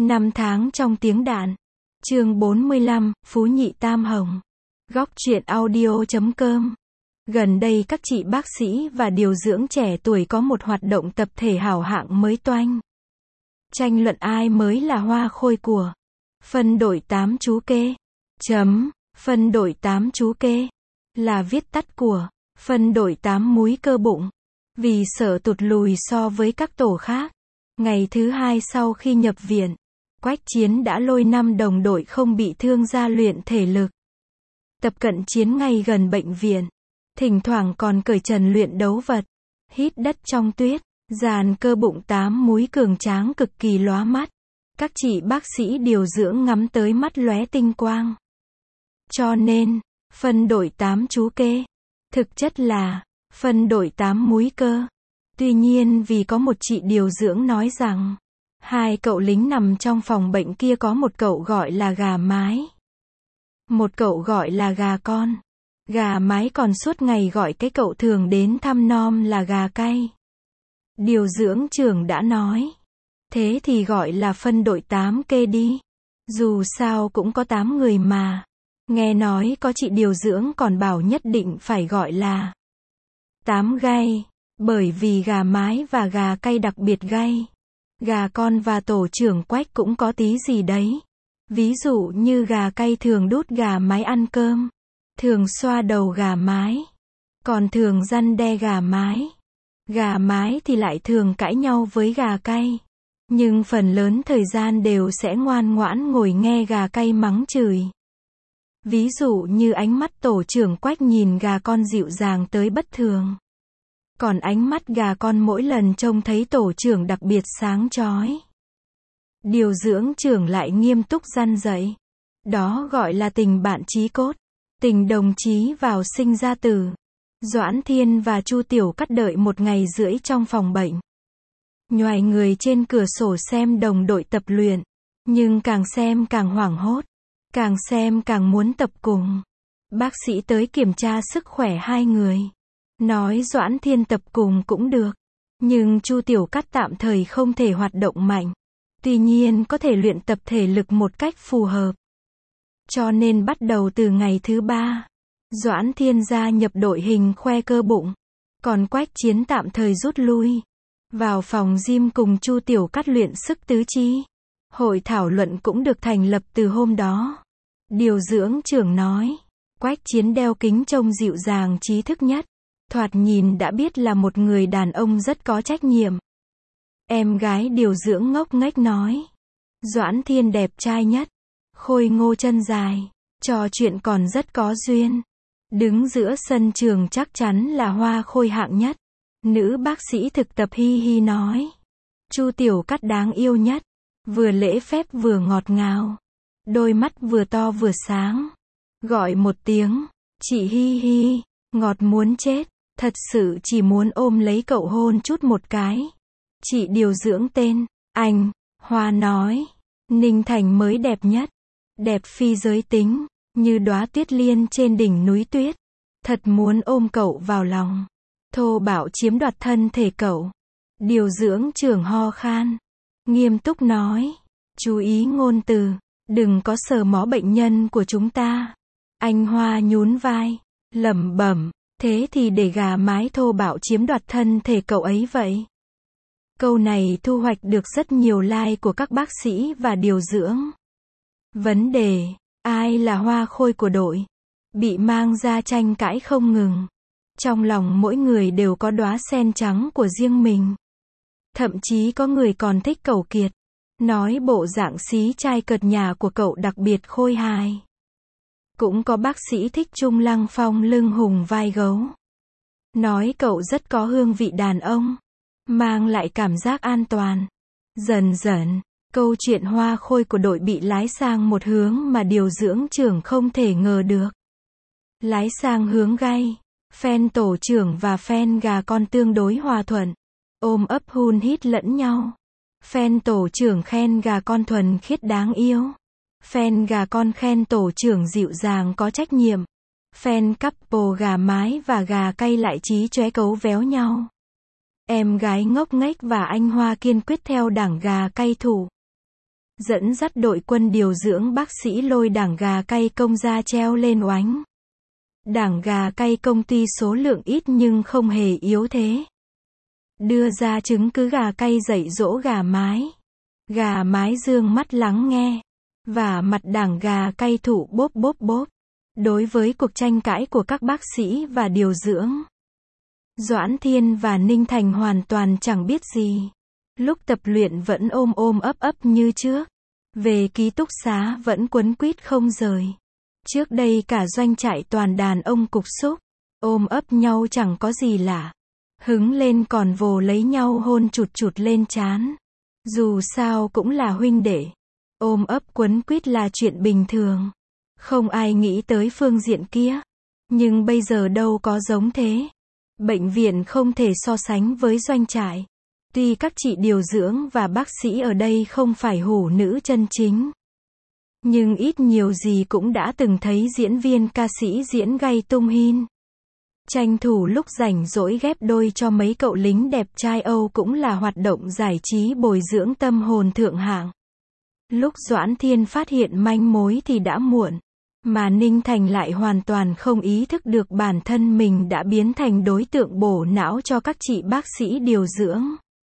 Năm tháng trong tiếng đạn. Chương 45, Phú Nhị Tam Hồng. Góc truyện audio.com. Gần đây các chị bác sĩ và điều dưỡng trẻ tuổi có một hoạt động tập thể hảo hạng mới toanh. Tranh luận ai mới là hoa khôi của phân đội 8 chú kê. Phân đội 8 chú kê là viết tắt của phân đội 8 múi cơ bụng. Vì sợ tụt lùi so với các tổ khác, ngày thứ hai sau khi nhập viện, Quách Chiến đã lôi 5 đồng đội không bị thương ra luyện thể lực. Tập cận chiến ngay gần bệnh viện, thỉnh thoảng còn cởi trần luyện đấu vật, hít đất trong tuyết, dàn cơ bụng 8 múi cường tráng cực kỳ lóa mắt. Các chị bác sĩ điều dưỡng ngắm tới mắt lóe tinh quang. Cho nên, phân đội 8 chú kê, thực chất là phân đội 8 múi cơ. Tuy nhiên vì có một chị điều dưỡng nói rằng, 2 cậu lính nằm trong phòng bệnh kia có một cậu gọi là gà mái, một cậu gọi là gà con. Gà mái còn suốt ngày gọi cái cậu thường đến thăm nom là gà cay. Điều dưỡng trưởng đã nói, thế thì gọi là phân đội 8 kê đi. Dù sao cũng có 8 người mà. Nghe nói có chị điều dưỡng còn bảo nhất định phải gọi là 8 gay, bởi vì gà mái và gà cay đặc biệt gay. Gà con và tổ trưởng Quách cũng có tí gì đấy. Ví dụ như gà cay thường đút gà mái ăn cơm, thường xoa đầu gà mái, còn thường răn đe gà mái. Gà mái thì lại thường cãi nhau với gà cay, nhưng phần lớn thời gian đều sẽ ngoan ngoãn ngồi nghe gà cay mắng chửi. Ví dụ như ánh mắt tổ trưởng Quách nhìn gà con dịu dàng tới bất thường, còn ánh mắt gà con mỗi lần trông thấy tổ trưởng đặc biệt sáng chói. Điều dưỡng trưởng lại nghiêm túc răn dạy. Đó gọi là tình bạn chí cốt, tình đồng chí vào sinh ra tử. Doãn Thiên và Chu Tiểu Cắt đợi 1 ngày rưỡi trong phòng bệnh. Nhoài người trên cửa sổ xem đồng đội tập luyện, nhưng càng xem càng hoảng hốt, càng xem càng muốn tập cùng. Bác sĩ tới kiểm tra sức khỏe 2 người. Nói Doãn Thiên tập cùng cũng được, nhưng Chu Tiểu Cắt tạm thời không thể hoạt động mạnh. Tuy nhiên có thể luyện tập thể lực một cách phù hợp. Cho nên bắt đầu từ ngày thứ 3, Doãn Thiên gia nhập đội hình khoe cơ bụng, còn Quách Chiến tạm thời rút lui. Vào phòng gym cùng Chu Tiểu Cắt luyện sức tứ chi. Hội thảo luận cũng được thành lập từ hôm đó. Điều dưỡng trưởng nói, Quách Chiến đeo kính trông dịu dàng trí thức nhất. Thoạt nhìn đã biết là một người đàn ông rất có trách nhiệm. Em gái điều dưỡng ngốc nghếch nói, Doãn Thiên đẹp trai nhất, khôi ngô chân dài, trò chuyện còn rất có duyên. Đứng giữa sân trường chắc chắn là hoa khôi hạng nhất. Nữ bác sĩ thực tập hi hi nói, Chu Tiểu Cắt đáng yêu nhất, vừa lễ phép vừa ngọt ngào, đôi mắt vừa to vừa sáng. Gọi một tiếng, chị hi hi, ngọt muốn chết, thật sự chỉ muốn ôm lấy cậu hôn chút một cái. Chị điều dưỡng tên Anh Hoa nói, Ninh Thành mới đẹp nhất, đẹp phi giới tính, như đóa tuyết liên trên đỉnh núi tuyết. Thật muốn ôm cậu vào lòng, thô bạo chiếm đoạt thân thể cậu. Điều dưỡng trưởng ho khan, nghiêm túc nói, chú ý ngôn từ, đừng có sờ mó bệnh nhân của chúng ta. Anh Hoa nhún vai, lẩm bẩm, thế thì để gà mái thô bạo chiếm đoạt thân thể cậu ấy vậy. Câu này thu hoạch được rất nhiều like của các bác sĩ và điều dưỡng. Vấn đề, ai là hoa khôi của đội? Bị mang ra tranh cãi không ngừng. Trong lòng mỗi người đều có đóa sen trắng của riêng mình. Thậm chí có người còn thích cậu Kiệt. Nói bộ dạng xí trai cợt nhà của cậu đặc biệt khôi hài. Cũng có bác sĩ thích Trung Lăng Phong lưng hùng vai gấu. Nói cậu rất có hương vị đàn ông, mang lại cảm giác an toàn. Dần dần, câu chuyện hoa khôi của đội bị lái sang một hướng mà điều dưỡng trưởng không thể ngờ được. Lái sang hướng gay, fan tổ trưởng và fan gà con tương đối hòa thuận, ôm ấp hun hít lẫn nhau. Fan tổ trưởng khen gà con thuần khiết đáng yêu. Fan gà con khen tổ trưởng dịu dàng có trách nhiệm. Fan couple gà mái và gà cay lại chí chóe cấu véo nhau. Em gái ngốc nghếch và anh Hoa kiên quyết theo đảng gà cay thủ. dẫn dắt đội quân điều dưỡng bác sĩ lôi đảng gà cay công ra treo lên oánh. Đảng gà cay công ty số lượng ít nhưng không hề yếu thế. Đưa ra chứng cứ gà cay dạy dỗ gà mái. Gà mái dương mắt lắng nghe. Và mặt đảng gà cay thủ bốp bốp bốp. Đối với cuộc tranh cãi của các bác sĩ và điều dưỡng, Doãn Thiên và Ninh Thành hoàn toàn chẳng biết gì. Lúc tập luyện vẫn ôm ôm ấp ấp như trước. Về ký túc xá vẫn quấn quýt không rời. Trước đây cả doanh trại toàn đàn ông cục súc. Ôm ấp nhau chẳng có gì lạ. Hứng lên còn vồ lấy nhau hôn chụt chụt lên trán. Dù sao cũng là huynh đệ. Ôm ấp quấn quýt là chuyện bình thường. Không ai nghĩ tới phương diện kia. Nhưng bây giờ đâu có giống thế. Bệnh viện không thể so sánh với doanh trại. Tuy các chị điều dưỡng và bác sĩ ở đây không phải hủ nữ chân chính, nhưng ít nhiều gì cũng đã từng thấy diễn viên ca sĩ diễn gay tung hin. Tranh thủ lúc rảnh rỗi ghép đôi cho mấy cậu lính đẹp trai Âu cũng là hoạt động giải trí bồi dưỡng tâm hồn thượng hạng. Lúc Doãn Thiên phát hiện manh mối thì đã muộn. Mà Ninh Thành lại hoàn toàn không ý thức được bản thân mình đã biến thành đối tượng bổ não cho các chị bác sĩ điều dưỡng.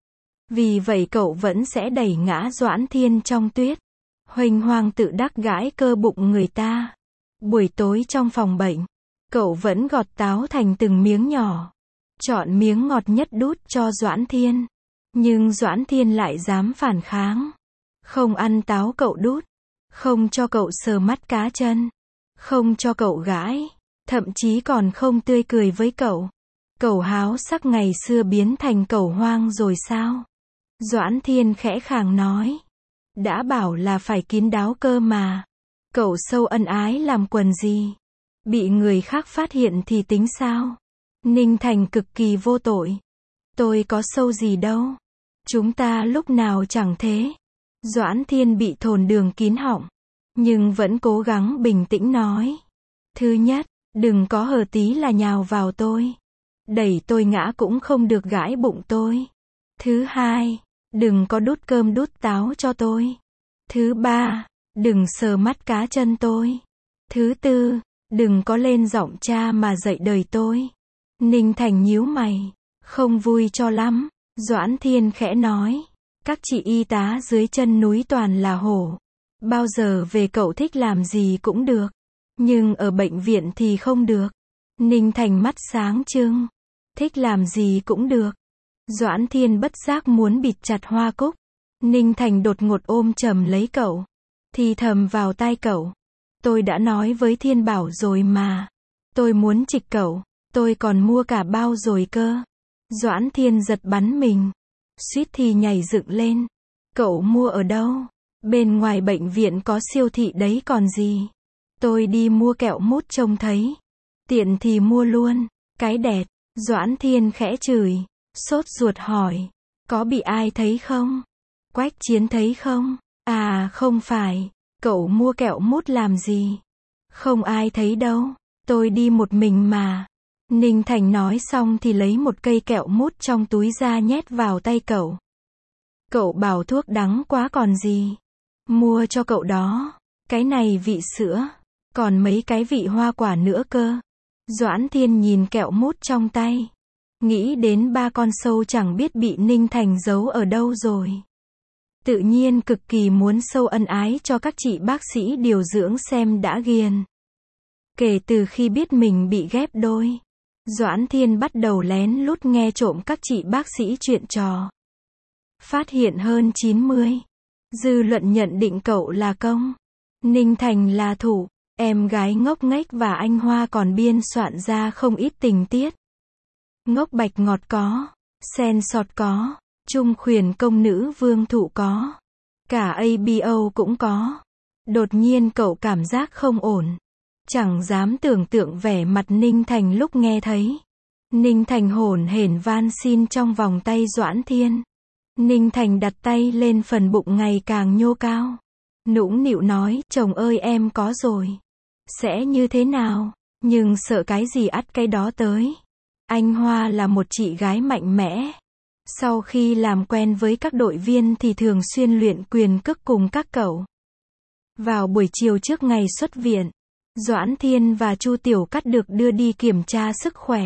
Vì vậy cậu vẫn sẽ đẩy ngã Doãn Thiên trong tuyết. Huênh hoang tự đắc gãi cơ bụng người ta. Buổi tối trong phòng bệnh, cậu vẫn gọt táo thành từng miếng nhỏ. Chọn miếng ngọt nhất đút cho Doãn Thiên. Nhưng Doãn Thiên lại dám phản kháng. Không ăn táo cậu đút. Không cho cậu sờ mắt cá chân. Không cho cậu gãi. Thậm chí còn không tươi cười với cậu. Cậu háo sắc ngày xưa biến thành cậu hoang rồi sao? Doãn Thiên khẽ khàng nói. Đã bảo là phải kín đáo cơ mà. Cậu sâu ân ái làm quần gì? Bị người khác phát hiện thì tính sao? Ninh Thành cực kỳ vô tội. Tôi có sâu gì đâu. Chúng ta lúc nào chẳng thế. Doãn Thiên bị thồn đường kín họng. Nhưng vẫn cố gắng bình tĩnh nói. Thứ nhất, đừng có hờ tí là nhào vào tôi. Đẩy tôi ngã cũng không được gãi bụng tôi. Thứ hai, đừng có đút cơm đút táo cho tôi. Thứ ba, đừng sờ mắt cá chân tôi. Thứ tư, đừng có lên giọng cha mà dạy đời tôi. Ninh Thành nhíu mày, không vui cho lắm. Doãn Thiên khẽ nói. Các chị y tá dưới chân núi toàn là hổ. Bao giờ về cậu thích làm gì cũng được. Nhưng ở bệnh viện thì không được. Ninh Thành mắt sáng trưng. Thích làm gì cũng được. Doãn Thiên bất giác muốn bịt chặt hoa cúc. Ninh Thành đột ngột ôm chầm lấy cậu. Thì thầm vào tai cậu. Tôi đã nói với Thiên Bảo rồi mà. Tôi muốn trịch cậu. Tôi còn mua cả bao rồi cơ. Doãn Thiên giật bắn mình. Suýt thì nhảy dựng lên. Cậu mua ở đâu? Bên ngoài bệnh viện có siêu thị đấy còn gì. Tôi đi mua kẹo mút trông thấy. Tiện thì mua luôn. Cái đẹt. Doãn Thiên khẽ chửi. Sốt ruột hỏi. Có bị ai thấy không? Quách Chiến thấy không? À không phải. Cậu mua kẹo mút làm gì? Không ai thấy đâu. Tôi đi một mình mà. Ninh Thành nói xong thì lấy một cây kẹo mút trong túi ra nhét vào tay cậu. Cậu bảo thuốc đắng quá còn gì. Mua cho cậu đó. Cái này vị sữa. Còn mấy cái vị hoa quả nữa cơ. Doãn Thiên nhìn kẹo mút trong tay. Nghĩ đến ba con sâu chẳng biết bị Ninh Thành giấu ở đâu rồi. Tự nhiên cực kỳ muốn sâu ân ái cho các chị bác sĩ điều dưỡng xem đã ghiền. Kể từ khi biết mình bị ghép đôi, Doãn Thiên bắt đầu lén lút nghe trộm các chị bác sĩ chuyện trò. Phát hiện hơn 90. Dư luận nhận định cậu là công. Ninh Thành là thủ. Em gái ngốc nghếch và anh Hoa còn biên soạn ra không ít tình tiết. Ngốc bạch ngọt có. Sen sọt có. Trung khuyển công nữ vương thụ có. Cả ABO cũng có. Đột nhiên cậu cảm giác không ổn. Chẳng dám tưởng tượng vẻ mặt Ninh Thành lúc nghe thấy. Ninh Thành hổn hển van xin trong vòng tay Doãn Thiên. Ninh Thành đặt tay lên phần bụng ngày càng nhô cao. Nũng nịu nói, chồng ơi em có rồi. Sẽ như thế nào? Nhưng sợ cái gì ắt cái đó tới. Anh Hoa là một chị gái mạnh mẽ. Sau khi làm quen với các đội viên thì thường xuyên luyện quyền cước cùng các cậu. Vào buổi chiều trước ngày xuất viện, Doãn Thiên và Chu Tiểu Cát được đưa đi kiểm tra sức khỏe.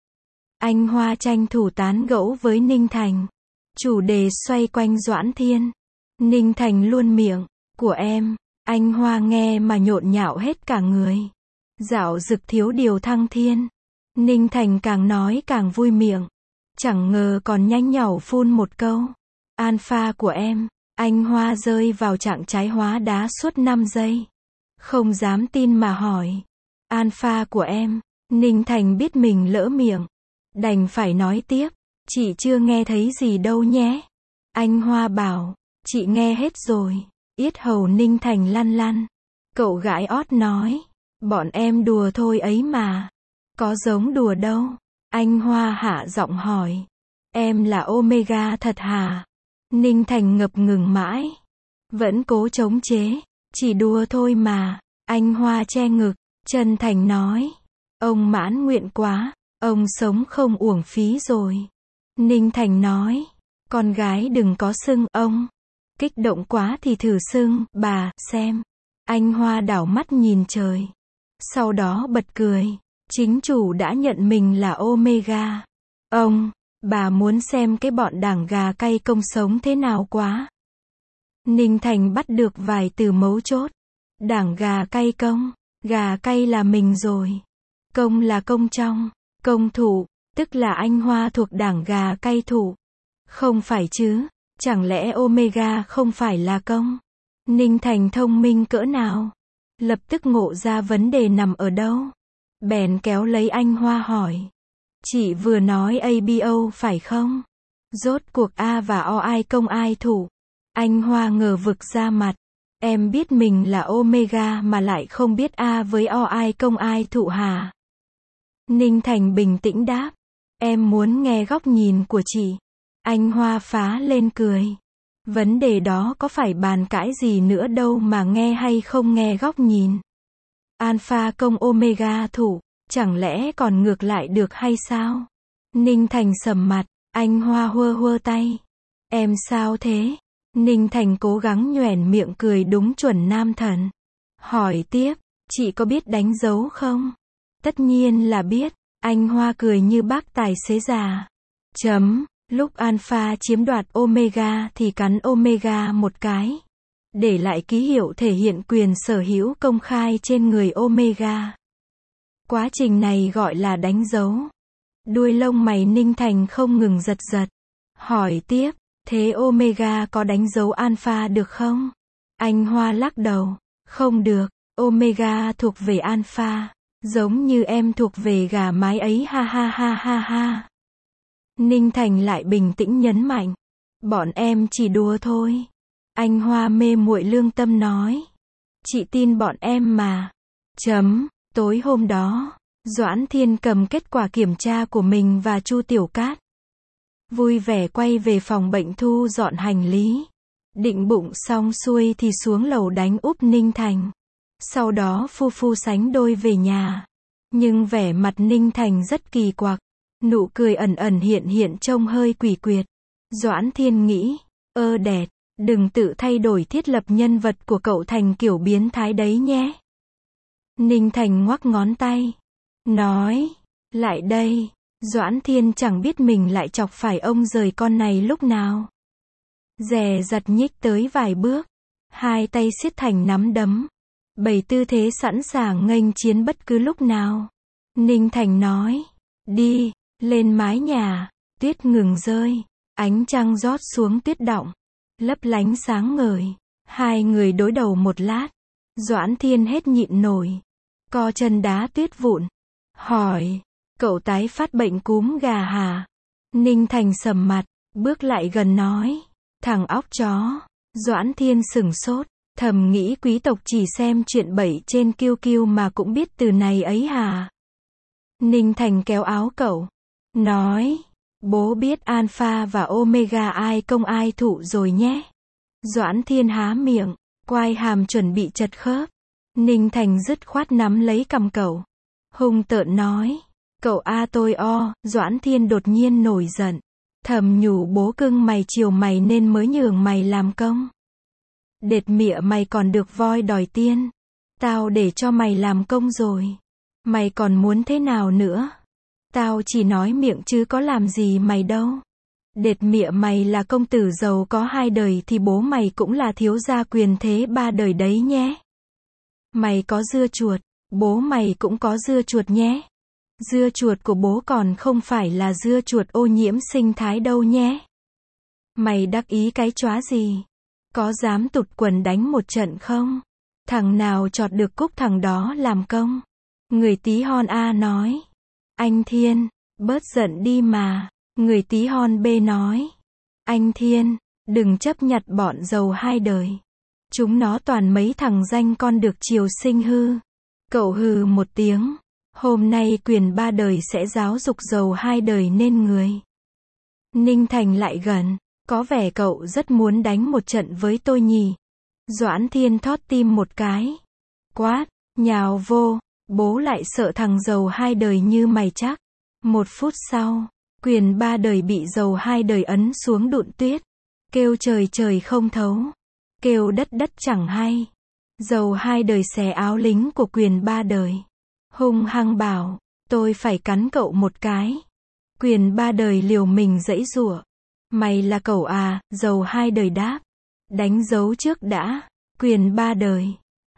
Anh Hoa tranh thủ tán gẫu với Ninh Thành. Chủ đề xoay quanh Doãn Thiên. Ninh Thành luôn miệng, của em. Anh Hoa nghe mà nhộn nhạo hết cả người. Dạo dực thiếu điều thăng thiên. Ninh Thành càng nói càng vui miệng. Chẳng ngờ còn nhanh nhảu phun một câu. Alpha của em. Anh Hoa rơi vào trạng thái hóa đá suốt 5 giây. Không dám tin mà hỏi. Alpha của em. Ninh Thành biết mình lỡ miệng. Đành phải nói tiếp. Chị chưa nghe thấy gì đâu nhé. Anh Hoa bảo. Chị nghe hết rồi. Yết hầu Ninh Thành lăn lăn. Cậu gái ót nói. Bọn em đùa thôi ấy mà. Có giống đùa đâu. Anh Hoa hạ giọng hỏi. Em là Omega thật hả? Ninh Thành ngập ngừng mãi. Vẫn cố chống chế. Chỉ đùa thôi mà. Anh Hoa che ngực. Chân thành nói. Ông mãn nguyện quá. Ông sống không uổng phí rồi. Ninh Thành nói. Con gái đừng có xưng ông. Kích động quá thì thử xưng bà xem. Anh Hoa đảo mắt nhìn trời. Sau đó bật cười. Chính chủ đã nhận mình là Omega. Ông, bà muốn xem cái bọn đảng gà cay công sống thế nào quá. Ninh Thành bắt được vài từ mấu chốt. Đảng gà cay công. Gà cay là mình rồi. Công là công trong. Công thủ, tức là anh Hoa thuộc đảng gà cay thủ. Không phải chứ, chẳng lẽ Omega không phải là công? Ninh Thành thông minh cỡ nào? Lập tức ngộ ra vấn đề nằm ở đâu. Bèn kéo lấy anh Hoa hỏi. Chị vừa nói ABO phải không? Rốt cuộc A và O ai công ai thủ? Anh Hoa ngờ vực ra mặt. Em biết mình là Omega mà lại không biết A với O ai công ai thủ hả? Ninh Thành bình tĩnh đáp. Em muốn nghe góc nhìn của chị. Anh Hoa phá lên cười. Vấn đề đó có phải bàn cãi gì nữa đâu mà nghe hay không nghe góc nhìn. Alpha công Omega thủ, chẳng lẽ còn ngược lại được hay sao? Ninh Thành sầm mặt, anh Hoa hơ hơ tay. Em sao thế? Ninh Thành cố gắng nhoẻn miệng cười đúng chuẩn nam thần. Hỏi tiếp, chị có biết đánh dấu không? Tất nhiên là biết. Anh Hoa cười như bác tài xế già. Lúc Alpha chiếm đoạt Omega thì cắn Omega một cái. Để lại ký hiệu thể hiện quyền sở hữu công khai trên người Omega. Quá trình này gọi là đánh dấu. Đuôi lông mày Ninh Thành không ngừng giật giật. Hỏi tiếp, thế Omega có đánh dấu Alpha được không? Anh Hoa lắc đầu. Không được, Omega thuộc về Alpha. Giống như em thuộc về gà mái ấy ha ha ha ha ha. Ninh Thành lại bình tĩnh nhấn mạnh. Bọn em chỉ đùa thôi. Anh Hoa mê muội lương tâm nói. Chị tin bọn em mà. Tối hôm đó, Doãn Thiên cầm kết quả kiểm tra của mình và Chu Tiểu Cát. Vui vẻ quay về phòng bệnh thu dọn hành lý. Định bụng xong xuôi thì xuống lầu đánh úp Ninh Thành. Sau đó phu sánh đôi về nhà. Nhưng vẻ mặt Ninh Thành rất kỳ quặc. Nụ cười ẩn ẩn hiện hiện trông hơi quỷ quyệt. Doãn Thiên nghĩ, đẹt, đừng tự thay đổi thiết lập nhân vật của cậu thành kiểu biến thái đấy nhé. Ninh Thành ngoắc ngón tay. Nói, lại đây. Doãn Thiên chẳng biết mình lại chọc phải ông rời con này lúc nào. Dè dặt nhích tới vài bước. Hai tay siết thành nắm đấm. Bày tư thế sẵn sàng nghênh chiến bất cứ lúc nào. Ninh Thành nói, đi, lên mái nhà. Tuyết ngừng rơi. Ánh trăng rót xuống tuyết đọng. Lấp lánh sáng ngời. Hai người đối đầu một lát. Doãn Thiên hết nhịn nổi. Co chân đá tuyết vụn. Hỏi, cậu tái phát bệnh cúm gà hả? Ninh Thành sầm mặt, bước lại gần nói. Thằng óc chó. Doãn Thiên sửng sốt. Thầm nghĩ quý tộc chỉ xem chuyện bậy trên QQ mà cũng biết từ này ấy hả? Ninh Thành kéo áo cậu. Nói, bố biết Alpha và Omega ai công ai thụ rồi nhé. Doãn Thiên há miệng, quai hàm chuẩn bị chật khớp. Ninh Thành dứt khoát nắm lấy cằm cậu. Hung tợn nói, cậu A tôi O. Doãn Thiên đột nhiên nổi giận. Thầm nhủ bố cưng mày chiều mày nên mới nhường mày làm công. Đệt mịa mày còn được voi đòi tiên. Tao để cho mày làm công rồi. Mày còn muốn thế nào nữa? Tao chỉ nói miệng chứ có làm gì mày đâu. Đệt mịa mày là công tử giàu có 2 đời thì bố mày cũng là thiếu gia quyền thế 3 đời đấy nhé. Mày có dưa chuột, bố mày cũng có dưa chuột nhé. Dưa chuột của bố còn không phải là dưa chuột ô nhiễm sinh thái đâu nhé. Mày đắc ý cái chóa gì? Có dám tụt quần đánh một trận không? Thằng nào chọt được cúc thằng đó làm công. Người tí hon A nói. Anh Thiên, bớt giận đi mà. Người tí hon B nói. Anh Thiên, đừng chấp nhặt bọn giàu 2 đời. Chúng nó toàn mấy thằng danh con được triều sinh hư. Cậu hừ một tiếng. Hôm nay Quyền 3 đời sẽ giáo dục giàu 2 đời nên người. Ninh Thành lại gần. Có vẻ cậu rất muốn đánh một trận với tôi nhỉ. Doãn Thiên thót tim một cái. Quát, nhào vô. Bố lại sợ thằng giàu 2 đời như mày chắc. 1 phút sau, Quyền 3 đời bị giàu 2 đời ấn xuống đụn tuyết. Kêu trời trời không thấu. Kêu đất đất chẳng hay. Giàu 2 đời xé áo lính của Quyền 3 đời. Hung hăng bảo, tôi phải cắn cậu một cái. Quyền 3 đời liều mình giãy giụa. Mày là cậu à? Giàu 2 đời đáp. Đánh dấu trước đã. Quyền 3 đời.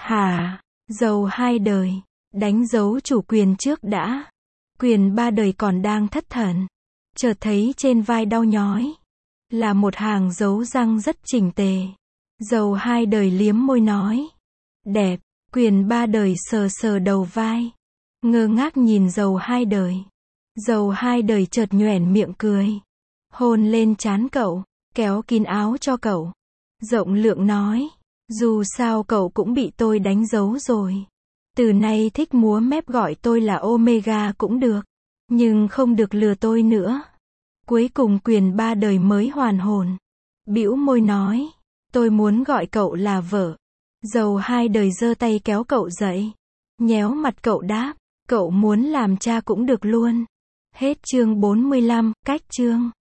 Hả? Giàu 2 đời. Đánh dấu chủ quyền trước đã. Quyền 3 đời còn đang thất thần. Chợt thấy trên vai đau nhói. Là một hàng dấu răng rất chỉnh tề. Giàu 2 đời liếm môi nói. Đẹp. Quyền 3 đời sờ sờ đầu vai. Ngơ ngác nhìn giàu 2 đời. Giàu 2 đời chợt nhoẻn miệng cười. Hôn lên trán cậu. Kéo kín áo cho cậu. Rộng lượng nói. Dù sao cậu cũng bị tôi đánh dấu rồi. Từ nay thích múa mép gọi tôi là Omega cũng được. Nhưng không được lừa tôi nữa. Cuối cùng Quyền 3 đời mới hoàn hồn. Bĩu môi nói. Tôi muốn gọi cậu là vợ. Giàu 2 đời giơ tay kéo cậu dậy. Nhéo mặt cậu đáp. Cậu muốn làm cha cũng được luôn. Hết chương 45, cách chương.